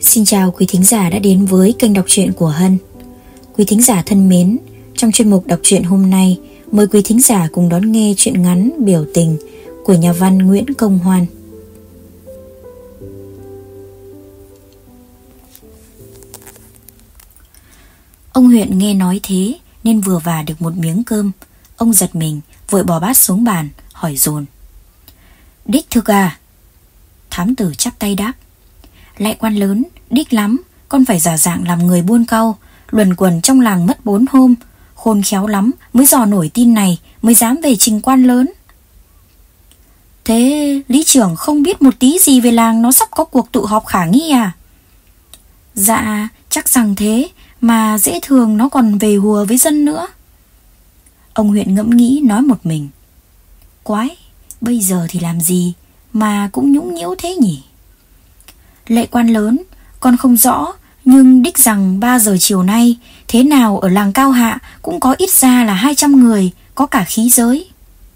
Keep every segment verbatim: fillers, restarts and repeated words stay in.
Xin chào quý thính giả đã đến với kênh đọc truyện của Hân. Quý thính giả thân mến, trong chuyên mục đọc truyện hôm nay, mời quý thính giả cùng đón nghe truyện ngắn Biểu Tình của nhà văn Nguyễn Công Hoan. Ông Huyện nghe nói thế nên vừa vả được một miếng cơm. Ông giật mình, vội bỏ bát xuống bàn, hỏi dồn: "Đích thực à?" Thám tử chắp tay đáp: "Lại quan lớn, đích lắm. Con phải giả dạng làm người buôn cau, luẩn quẩn trong làng mất bốn hôm. Khôn khéo lắm mới dò nổi tin này, mới dám về trình quan lớn." "Thế lý trưởng không biết một tí gì về làng nó sắp có cuộc tụ họp khả nghi à?" "Dạ chắc rằng thế, mà dễ thường nó còn về hùa với dân nữa." Ông Huyện ngẫm nghĩ nói một mình: "Quái, bây giờ thì làm gì mà cũng nhũng nhiễu thế nhỉ?" "Lệ quan lớn, con không rõ, nhưng đích rằng ba giờ chiều nay, thế nào ở làng Cao Hạ cũng có ít ra là hai trăm người, có cả khí giới."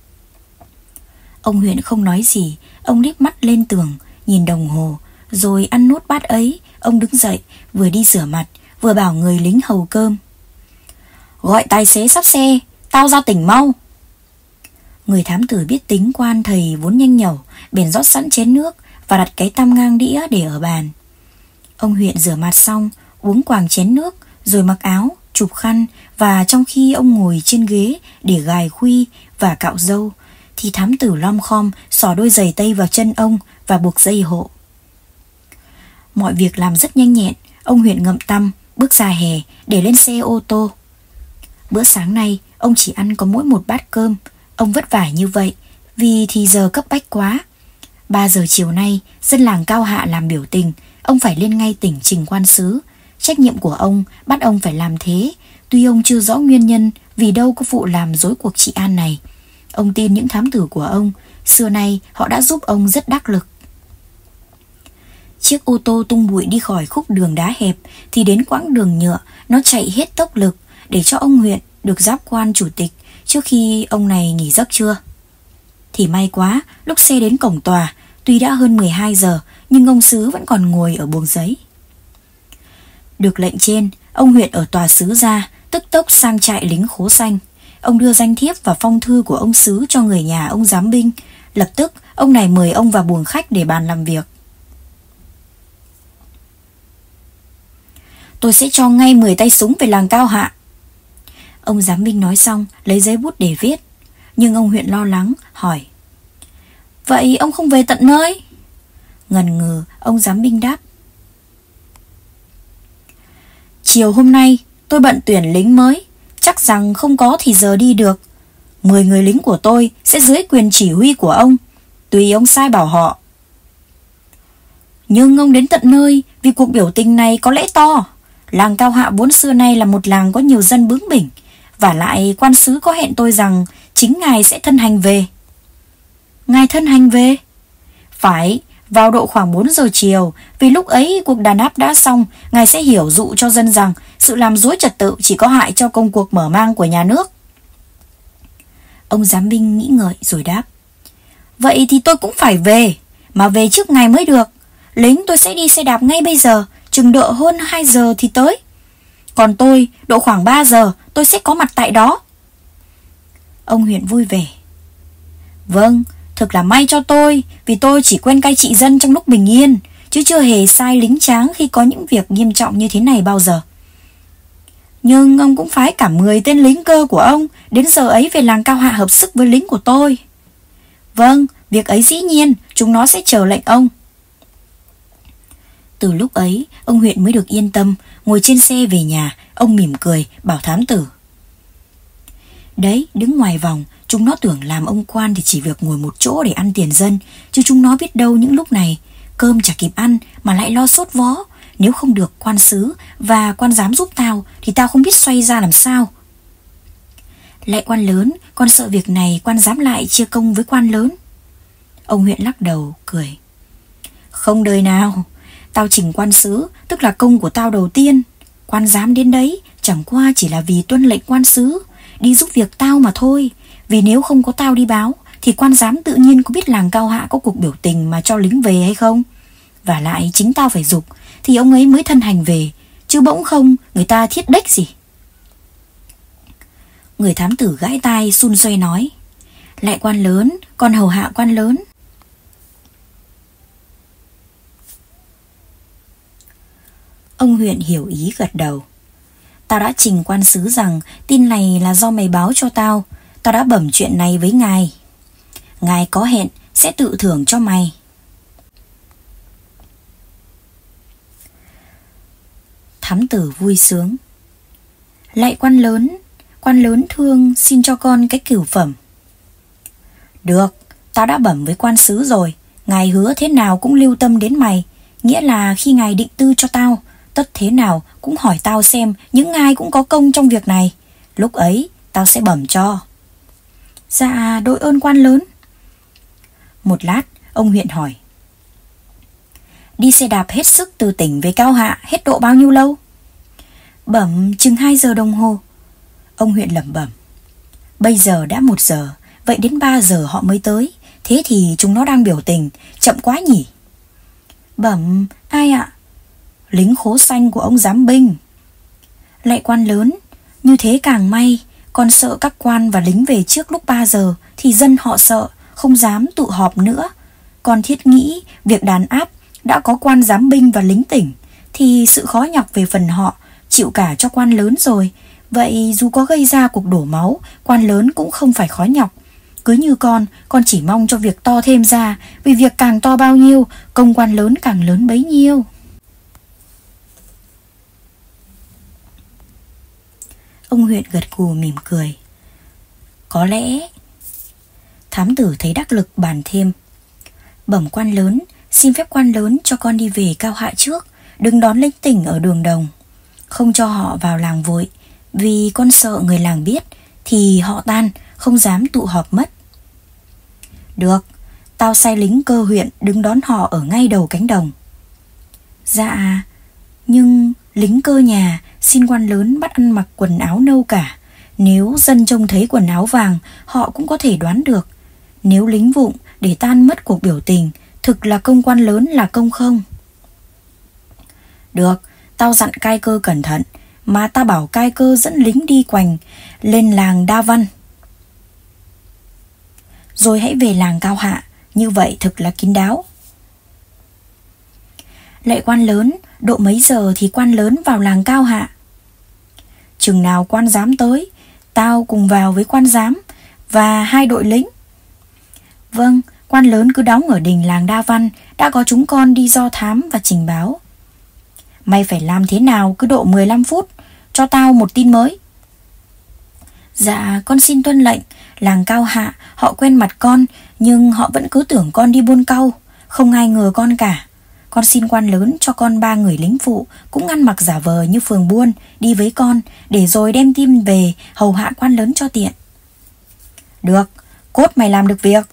Ông Huyện không nói gì. Ông liếc mắt lên tường, nhìn đồng hồ, rồi ăn nốt bát ấy. Ông đứng dậy, vừa đi rửa mặt, vừa bảo người lính hầu cơm: "Gọi tài xế sắp xe, tao ra tỉnh mau." Người thám tử biết tính quan thầy vốn nhanh nhẩu, bèn rót sẵn chén nước và đặt cái tăm ngang đĩa để ở bàn. Ông Huyện rửa mặt xong, uống quàng chén nước, rồi mặc áo, chụp khăn, và trong khi ông ngồi trên ghế để gài khuy và cạo râu, thì thám tử lom khom xỏ đôi giày tây vào chân ông và buộc dây hộ. Mọi việc làm rất nhanh nhẹn. Ông Huyện ngậm tăm, bước ra hè để lên xe ô tô. Bữa sáng nay ông chỉ ăn có mỗi một bát cơm. Ông vất vả như vậy vì thì giờ cấp bách quá. Ba giờ chiều nay dân làng Cao Hạ làm biểu tình, ông phải lên ngay tỉnh trình quan sứ. Trách nhiệm của ông bắt ông phải làm thế. Tuy ông chưa rõ nguyên nhân vì đâu có vụ làm rối cuộc trị an này, ông tin những thám tử của ông. Xưa nay họ đã giúp ông rất đắc lực. Chiếc ô tô tung bụi đi khỏi khúc đường đá hẹp thì đến quãng đường nhựa. Nó chạy hết tốc lực để cho ông Huyện được giáp quan chủ tịch trước khi ông này nghỉ giấc trưa. Thì may quá, lúc xe đến cổng tòa, tuy đã hơn mười hai giờ, nhưng ông sứ vẫn còn ngồi ở buồng giấy. Được lệnh trên, ông Huyện ở tòa sứ ra, tức tốc sang trại lính Khố Xanh. Ông đưa danh thiếp và phong thư của ông sứ cho người nhà ông giám binh. Lập tức, ông này mời ông vào buồng khách để bàn làm việc. "Tôi sẽ cho ngay mười tay súng về làng Cao Hạ." Ông giám binh nói xong, lấy giấy bút để viết. Nhưng ông Huyện lo lắng, hỏi: "Vậy ông không về tận nơi?" Ngần ngừ, ông giám binh đáp: "Chiều hôm nay tôi bận tuyển lính mới, chắc rằng không có thì giờ đi được. Mười người lính của tôi sẽ dưới quyền chỉ huy của ông, tùy ông sai bảo họ." "Nhưng ông đến tận nơi vì cuộc biểu tình này có lẽ to. Làng Cao Hạ vốn xưa nay là một làng có nhiều dân bướng bỉnh, và lại quan sứ có hẹn tôi rằng chính ngài sẽ thân hành về." "Ngài thân hành về?" "Phải, vào độ khoảng bốn giờ chiều, vì lúc ấy cuộc đàn áp đã xong. Ngài sẽ hiểu dụ cho dân rằng sự làm rối trật tự chỉ có hại cho công cuộc mở mang của nhà nước." Ông giám binh nghĩ ngợi rồi đáp: "Vậy thì tôi cũng phải về, mà về trước ngài mới được. Lính tôi sẽ đi xe đạp ngay bây giờ, chừng đợi hơn hai giờ thì tới. Còn tôi, độ khoảng ba giờ tôi sẽ có mặt tại đó." Ông Huyện vui vẻ: "Vâng, thực là may cho tôi, vì tôi chỉ quen cai trị dân trong lúc bình yên, chứ chưa hề sai lính tráng khi có những việc nghiêm trọng như thế này bao giờ." "Nhưng ông cũng phái cả mười tên lính cơ của ông đến giờ ấy về làng Cao Hạ hợp sức với lính của tôi." "Vâng, việc ấy dĩ nhiên, chúng nó sẽ chờ lệnh ông." Từ lúc ấy, ông Huyện mới được yên tâm. Ngồi trên xe về nhà, ông mỉm cười bảo thám tử: "Đấy, đứng ngoài vòng, chúng nó tưởng làm ông quan thì chỉ việc ngồi một chỗ để ăn tiền dân, chứ chúng nó biết đâu những lúc này cơm chả kịp ăn mà lại lo sốt vó. Nếu không được quan sứ và quan giám giúp tao thì tao không biết xoay ra làm sao." "Lại quan lớn, con sợ việc này quan giám lại chia công với quan lớn." Ông Huyện lắc đầu cười: "Không đời nào. Tao chỉnh quan sứ, tức là công của tao đầu tiên. Quan giám đến đấy chẳng qua chỉ là vì tuân lệnh quan sứ, đi giúp việc tao mà thôi. Vì nếu không có tao đi báo thì quan giám tự nhiên có biết làng Cao Hạ có cuộc biểu tình mà cho lính về hay không? Và lại chính tao phải giục, thì ông ấy mới thân hành về, chứ bỗng không người ta thiết đếch gì. Người thám tử gãi tai xun xoay nói: Lại quan lớn, còn hầu hạ quan lớn. Ông huyện hiểu ý gật đầu. Tao đã trình quan sứ rằng tin này là do mày báo cho tao. Tao đã bẩm chuyện này với ngài. Ngài có hẹn sẽ tự thưởng cho mày. Thám tử vui sướng: Lạy quan lớn, quan lớn thương xin cho con cái cửu phẩm. Được, tao đã bẩm với quan sứ rồi. Ngài hứa thế nào cũng lưu tâm đến mày. Nghĩa là khi ngài định tư cho tao, tất thế nào cũng hỏi tao xem những ai cũng có công trong việc này. Lúc ấy tao sẽ bẩm cho. Dạ, đội ơn quan lớn. Một lát, ông huyện hỏi: Đi xe đạp hết sức từ tỉnh về Cao Hạ hết độ bao nhiêu lâu? Bẩm chừng hai giờ đồng hồ. Ông huyện lẩm bẩm: Bây giờ đã một giờ, vậy đến ba giờ họ mới tới. Thế thì chúng nó đang biểu tình, chậm quá nhỉ? Bẩm ai ạ? Lính khố xanh của ông giám binh. Lạy quan lớn, như thế càng may. Con sợ các quan và lính về trước lúc ba giờ thì dân họ sợ, không dám tụ họp nữa. Con thiết nghĩ việc đàn áp đã có quan giám binh và lính tỉnh thì sự khó nhọc về phần họ chịu cả cho quan lớn rồi. Vậy dù có gây ra cuộc đổ máu, quan lớn cũng không phải khó nhọc. Cứ như con, con chỉ mong cho việc to thêm ra, vì việc càng to bao nhiêu, công quan lớn càng lớn bấy nhiêu. Ông huyện gật gù mỉm cười. Có lẽ. Thám tử thấy đắc lực bàn thêm: Bẩm quan lớn, xin phép quan lớn cho con đi về Cao Hạ trước, đừng đón lính tỉnh ở đường đồng. Không cho họ vào làng vội, vì con sợ người làng biết thì họ tan, không dám tụ họp mất. Được, tao sai lính cơ huyện đứng đón họ ở ngay đầu cánh đồng. Dạ, nhưng lính cơ nhà xin quan lớn bắt ăn mặc quần áo nâu cả. Nếu dân trông thấy quần áo vàng, họ cũng có thể đoán được. Nếu lính vụng để tan mất cuộc biểu tình, thực là công quan lớn là công không? Được, tao dặn cai cơ cẩn thận, mà ta bảo cai cơ dẫn lính đi quanh lên làng Đa Văn, rồi hãy về làng Cao Hạ. Như vậy thực là kín đáo. Lạy quan lớn, độ mấy giờ thì quan lớn vào làng Cao Hạ? Chừng nào quan giám tới, tao cùng vào với quan giám và hai đội lính. Vâng, quan lớn cứ đóng ở đình làng Đa Văn, đã có chúng con đi do thám và trình báo. Mày phải làm thế nào cứ độ mười lăm phút, cho tao một tin mới. Dạ, con xin tuân lệnh. Làng Cao Hạ họ quen mặt con, nhưng họ vẫn cứ tưởng con đi buôn cau. Không ai ngờ con cả. Con xin quan lớn cho con ba người lính phụ cũng ăn mặc giả vờ như phường buôn đi với con, để rồi đem tin về hầu hạ quan lớn cho tiện. Được, cốt mày làm được việc.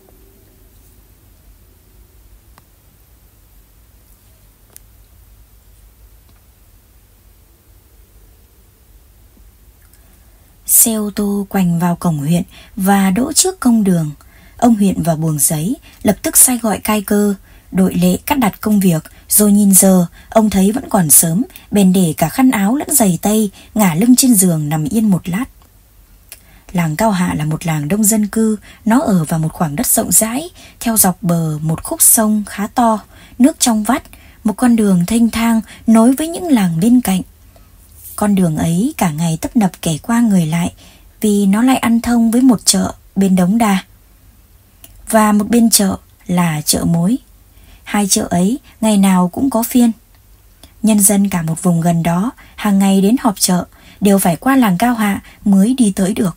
Xe ô tô quành vào cổng huyện và đỗ trước công đường. Ông huyện vào buồng giấy, lập tức sai gọi cai cơ. Đội lệ cắt đặt công việc, rồi nhìn giờ, ông thấy vẫn còn sớm, bèn để cả khăn áo lẫn giày tây, ngả lưng trên giường nằm yên một lát. Làng Cao Hạ là một làng đông dân cư, nó ở vào một khoảng đất rộng rãi, theo dọc bờ một khúc sông khá to, nước trong vắt, một con đường thênh thang nối với những làng bên cạnh. Con đường ấy cả ngày tấp nập kẻ qua người lại, vì nó lại ăn thông với một chợ bên Đống Đa, và một bên chợ là chợ Mối. Hai chợ ấy ngày nào cũng có phiên. Nhân dân cả một vùng gần đó hàng ngày đến họp chợ đều phải qua làng Cao Hạ mới đi tới được.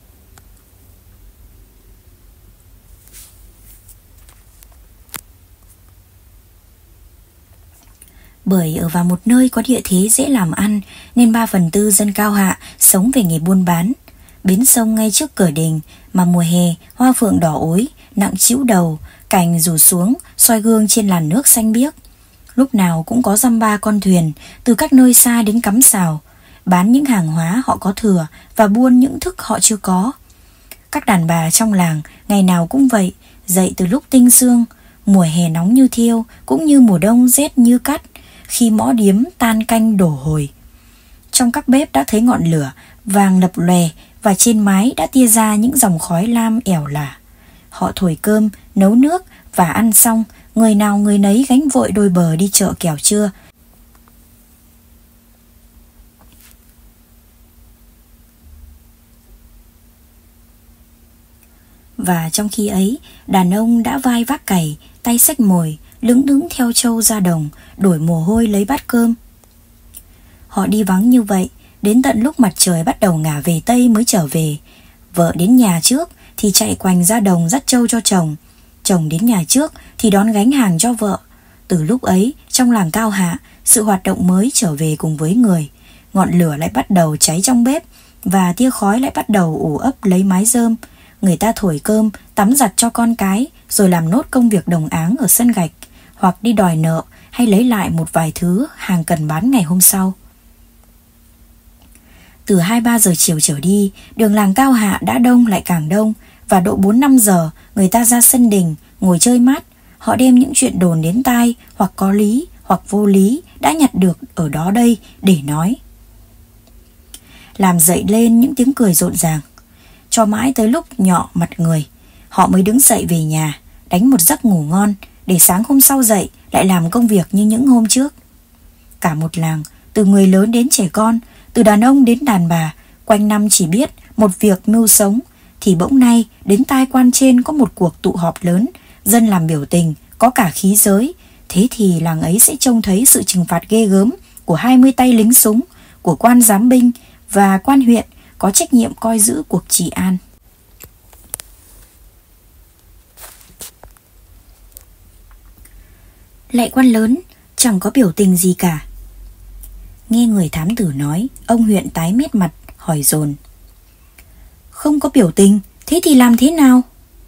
Bởi ở vào một nơi có địa thế dễ làm ăn, nên ba phần tư dân Cao Hạ sống về nghề buôn bán. Bến sông ngay trước cửa đình, mà mùa hè hoa phượng đỏ ối nặng trĩu đầu, cành rủ xuống soi gương trên làn nước xanh biếc. Lúc nào cũng có dăm ba con thuyền từ các nơi xa đến cắm xào, bán những hàng hóa họ có thừa và buôn những thức họ chưa có. Các đàn bà trong làng ngày nào cũng vậy, dậy từ lúc tinh sương, mùa hè nóng như thiêu cũng như mùa đông rét như cắt. khi mõ điếm tan canh đổ hồi. Trong các bếp đã thấy ngọn lửa vàng lập lòe, và trên mái đã tia ra những dòng khói lam ẻo lả. Họ thổi cơm, nấu nước và ăn xong, người nào người nấy gánh vội đôi bờ đi chợ kẻo trưa. Và trong khi ấy, đàn ông đã vai vác cày, tay xách mồi, lững thững theo trâu ra đồng, đổ mồ hôi lấy bát cơm. Họ đi vắng như vậy, đến tận lúc mặt trời bắt đầu ngả về Tây mới trở về. Vợ đến nhà trước thì chạy quanh ra đồng dắt trâu cho chồng. Chồng đến nhà trước thì đón gánh hàng cho vợ. Từ lúc ấy, trong làng Cao Hạ, sự hoạt động mới trở về cùng với người. Ngọn lửa lại bắt đầu cháy trong bếp, và tia khói lại bắt đầu ủ ấp lấy mái rơm. Người ta thổi cơm, tắm giặt cho con cái, rồi làm nốt công việc đồng áng ở sân gạch, hoặc đi đòi nợ hay lấy lại một vài thứ hàng cần bán ngày hôm sau. Từ hai ba giờ chiều trở đi, đường làng Cao Hạ đã đông lại càng đông, và độ bốn năm giờ người ta ra sân đình ngồi chơi mát. Họ đem những chuyện đồn đến tai, hoặc có lý hoặc vô lý, đã nhặt được ở đó đây để nói, làm dậy lên những tiếng cười rộn ràng. Cho mãi tới lúc nhọ mặt người, họ mới đứng dậy về nhà, đánh một giấc ngủ ngon, để sáng hôm sau dậy lại làm công việc như những hôm trước. Cả một làng, từ người lớn đến trẻ con, từ đàn ông đến đàn bà, quanh năm chỉ biết một việc mưu sống, thì bỗng nay đến tai quan trên có một cuộc tụ họp lớn, dân làm biểu tình, có cả khí giới. Thế thì làng ấy sẽ trông thấy sự trừng phạt ghê gớm của hai mươi tay lính súng, của quan giám binh và quan huyện có trách nhiệm coi giữ cuộc trị an. Lạy quan lớn, chẳng có biểu tình gì cả. Nghe người thám tử nói, ông huyện tái mét mặt, hỏi dồn. Không có biểu tình, thế thì làm thế nào?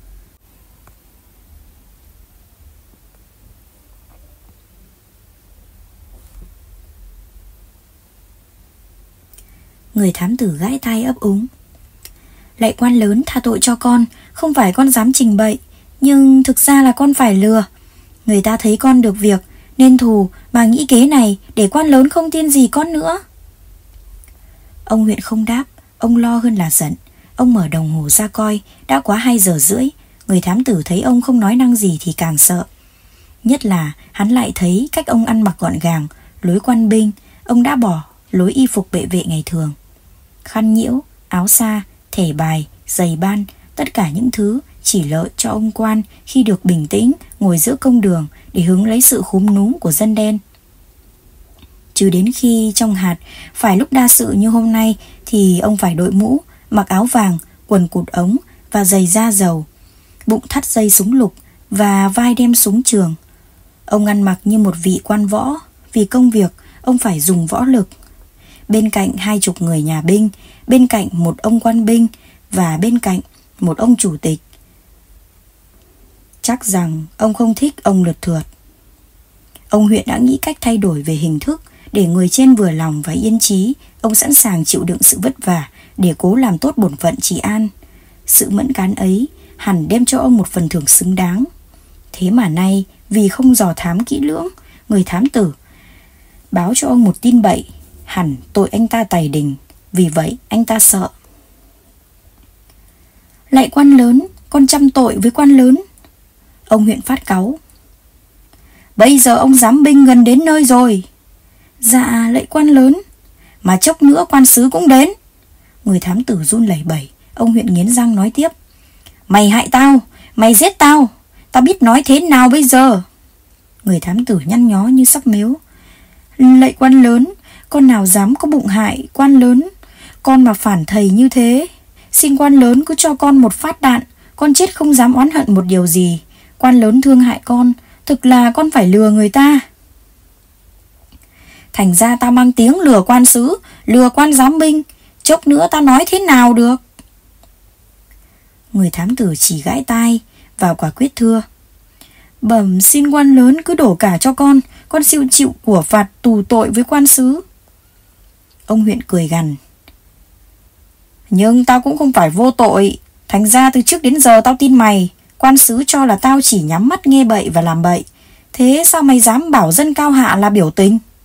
Người thám tử gãi tai ấp úng. Lạy quan lớn, tha tội cho con, không phải con dám trình bậy, nhưng thực ra là con phải lừa. Người ta thấy con được việc nên thù mà nghĩ kế này để quan lớn không tin gì con nữa. Ông huyện không đáp, ông lo hơn là giận. Ông mở đồng hồ ra coi, đã quá hai giờ rưỡi. Người thám tử thấy ông không nói năng gì thì càng sợ. Nhất là hắn lại thấy cách ông ăn mặc gọn gàng, lối quan binh. Ông đã bỏ lối y phục bệ vệ ngày thường. Khăn nhiễu, áo sa, thẻ bài, giày ban, tất cả những thứ chỉ lợi cho ông quan khi được bình tĩnh ngồi giữa công đường để hứng lấy sự khúm núm của dân đen. Chứ đến khi trong hạt, phải lúc đa sự như hôm nay, thì ông phải đội mũ, mặc áo vàng, quần cụt ống và giày da dầu, bụng thắt dây súng lục và vai đem súng trường. Ông ăn mặc như một vị quan võ, vì công việc ông phải dùng võ lực. Bên cạnh hai chục người nhà binh, bên cạnh một ông quan binh và bên cạnh một ông chủ tịch. Chắc rằng ông không thích ông lượt thượt. Ông huyện đã nghĩ cách thay đổi về hình thức để người trên vừa lòng và yên chí. Ông sẵn sàng chịu đựng sự vất vả để cố làm tốt bổn phận trị an. Sự mẫn cán ấy hẳn đem cho ông một phần thưởng xứng đáng. Thế mà nay, vì không dò thám kỹ lưỡng, người thám tử báo cho ông một tin bậy, hẳn tội anh ta tày đình. Vì vậy anh ta sợ. Lạy quan lớn, con trăm tội với quan lớn. Ông huyện phát cáu. Bây giờ ông giám binh gần đến nơi rồi. Dạ lạy quan lớn. Mà chốc nữa quan sứ cũng đến. Người thám tử run lẩy bẩy. Ông huyện nghiến răng nói tiếp. Mày hại tao, mày giết tao, tao biết nói thế nào bây giờ? Người thám tử nhăn nhó như sắc mếu. Lạy quan lớn, con nào dám có bụng hại quan lớn. Con mà phản thầy như thế, xin quan lớn cứ cho con một phát đạn, con chết không dám oán hận một điều gì. Quan lớn thương hại con, thực là con phải lừa người ta. Thành ra tao mang tiếng lừa quan sứ, lừa quan giám binh, chốc nữa tao nói thế nào được? Người thám tử chỉ gãi tai và quả quyết thưa. Bẩm xin quan lớn cứ đổ cả cho con, con siêu chịu của phạt tù tội với quan sứ. Ông huyện cười gằn. Nhưng tao cũng không phải vô tội. Thành ra từ trước đến giờ tao tin mày. Quan sứ cho là tao chỉ nhắm mắt nghe bậy và làm bậy. Thế sao mày dám bảo dân Cao Hạ là biểu tình?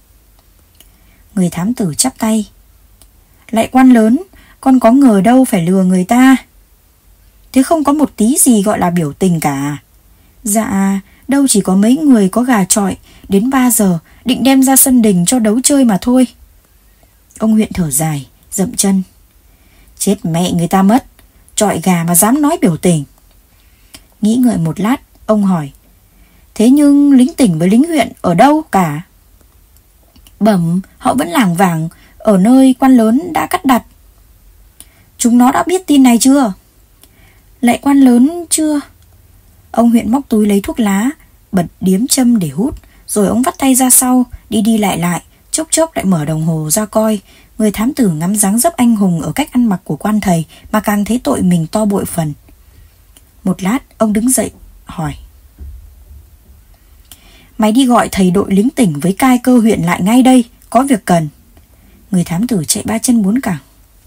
Người thám tử chắp tay. Lạy quan lớn, con có ngờ đâu phải lừa người ta. Thế không có một tí gì gọi là biểu tình cả. Dạ, đâu chỉ có mấy người có gà chọi, đến ba giờ định đem ra sân đình cho đấu chơi mà thôi. Ông huyện thở dài, dậm chân. Chết mẹ người ta mất, chọi gà mà dám nói biểu tình. Nghĩ ngợi một lát, ông hỏi. Thế nhưng lính tỉnh với lính huyện ở đâu cả? Bẩm, họ vẫn lảng vảng ở nơi quan lớn đã cắt đặt. Chúng nó đã biết tin này chưa? Lạy quan lớn, chưa. Ông huyện móc túi lấy thuốc lá, bật điếm châm để hút, rồi ông vắt tay ra sau, đi đi lại lại, chốc chốc lại mở đồng hồ ra coi. Người thám tử ngắm dáng dấp anh hùng ở cách ăn mặc của quan thầy mà càng thấy tội mình to bội phần. Một lát, ông đứng dậy, hỏi. Mày đi gọi thầy đội lính tỉnh với cai cơ huyện lại ngay đây, có việc cần. Người thám tử chạy ba chân bốn cẳng.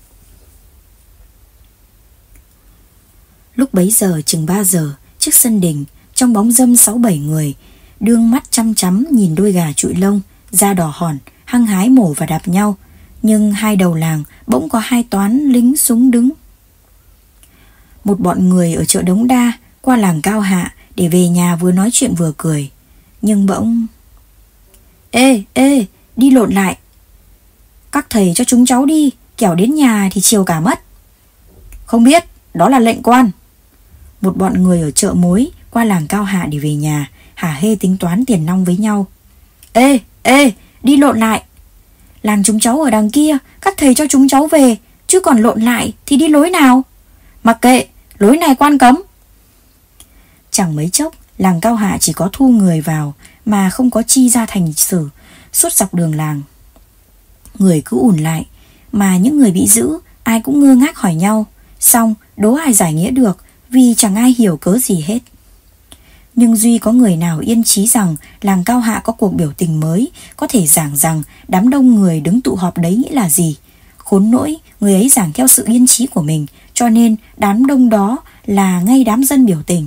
Lúc bấy giờ chừng ba giờ, trước sân đình, trong bóng râm sáu bảy người, đương mắt chăm chăm nhìn đôi gà trụi lông, da đỏ hòn, hăng hái mổ và đạp nhau. Nhưng hai đầu làng bỗng có hai toán lính súng đứng. Một bọn người ở chợ Đống Đa qua làng Cao Hạ để về nhà vừa nói chuyện vừa cười. Nhưng bỗng... Ê, ê, đi lộn lại. Các thầy cho chúng cháu đi, kẻo đến nhà thì chiều cả mất. Không biết, đó là lệnh quan. Một bọn người ở chợ Mối qua làng Cao Hạ để về nhà, hả hê tính toán tiền nong với nhau. Ê, ê, đi lộn lại. Làng chúng cháu ở đằng kia, các thầy cho chúng cháu về, chứ còn lộn lại thì đi lối nào? Mặc kệ, lối này quan cấm. Chẳng mấy chốc, làng Cao Hạ chỉ có thu người vào mà không có chi ra thành xử. Suốt dọc đường làng, người cứ ùn lại, mà những người bị giữ ai cũng ngơ ngác hỏi nhau. Xong đố ai giải nghĩa được, vì chẳng ai hiểu cớ gì hết. Nhưng duy có người nào yên chí rằng làng Cao Hạ có cuộc biểu tình mới, có thể giảng rằng đám đông người đứng tụ họp đấy nghĩa là gì. Khốn nỗi, người ấy giảng theo sự yên chí của mình, cho nên đám đông đó là ngay đám dân biểu tình.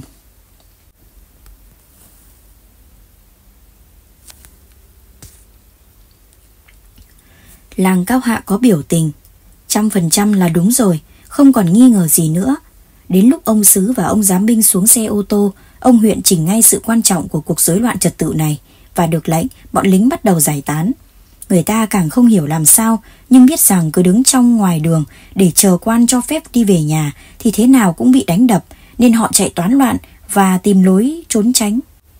Làng Cao Hạ có biểu tình, trăm phần trăm là đúng rồi, không còn nghi ngờ gì nữa. Đến lúc ông sứ và ông giám binh xuống xe ô tô, ông huyện chỉnh ngay sự quan trọng của cuộc rối loạn trật tự này và được lệnh, bọn lính bắt đầu giải tán. Người ta càng không hiểu làm sao, nhưng biết rằng cứ đứng trong ngoài đường để chờ quan cho phép đi về nhà thì thế nào cũng bị đánh đập, nên họ chạy toán loạn và tìm lối trốn tránh.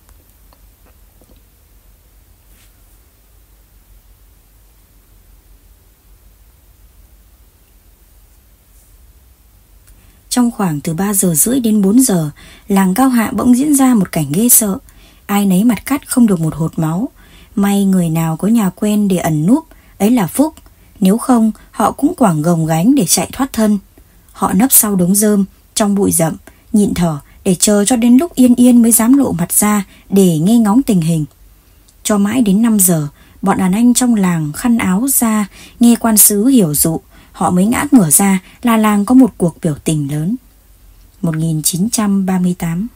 Trong khoảng từ ba giờ rưỡi đến bốn giờ, làng Cao Hạ bỗng diễn ra một cảnh ghê sợ. Ai nấy mặt cắt không được một hột máu. May người nào có nhà quen để ẩn núp, ấy là phúc. Nếu không, họ cũng quảng gồng gánh để chạy thoát thân. Họ nấp sau đống rơm, trong bụi rậm, nhịn thở để chờ cho đến lúc yên yên mới dám lộ mặt ra để nghe ngóng tình hình. Cho mãi đến năm giờ, bọn đàn anh trong làng khăn áo ra, nghe quan sứ hiểu dụ, họ mới ngã ngửa ra là làng có một cuộc biểu tình lớn. một nghìn chín trăm ba mươi tám.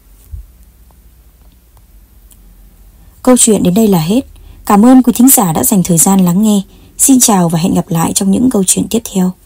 Câu chuyện đến đây là hết. Cảm ơn quý thính giả đã dành thời gian lắng nghe. Xin chào và hẹn gặp lại trong những câu chuyện tiếp theo.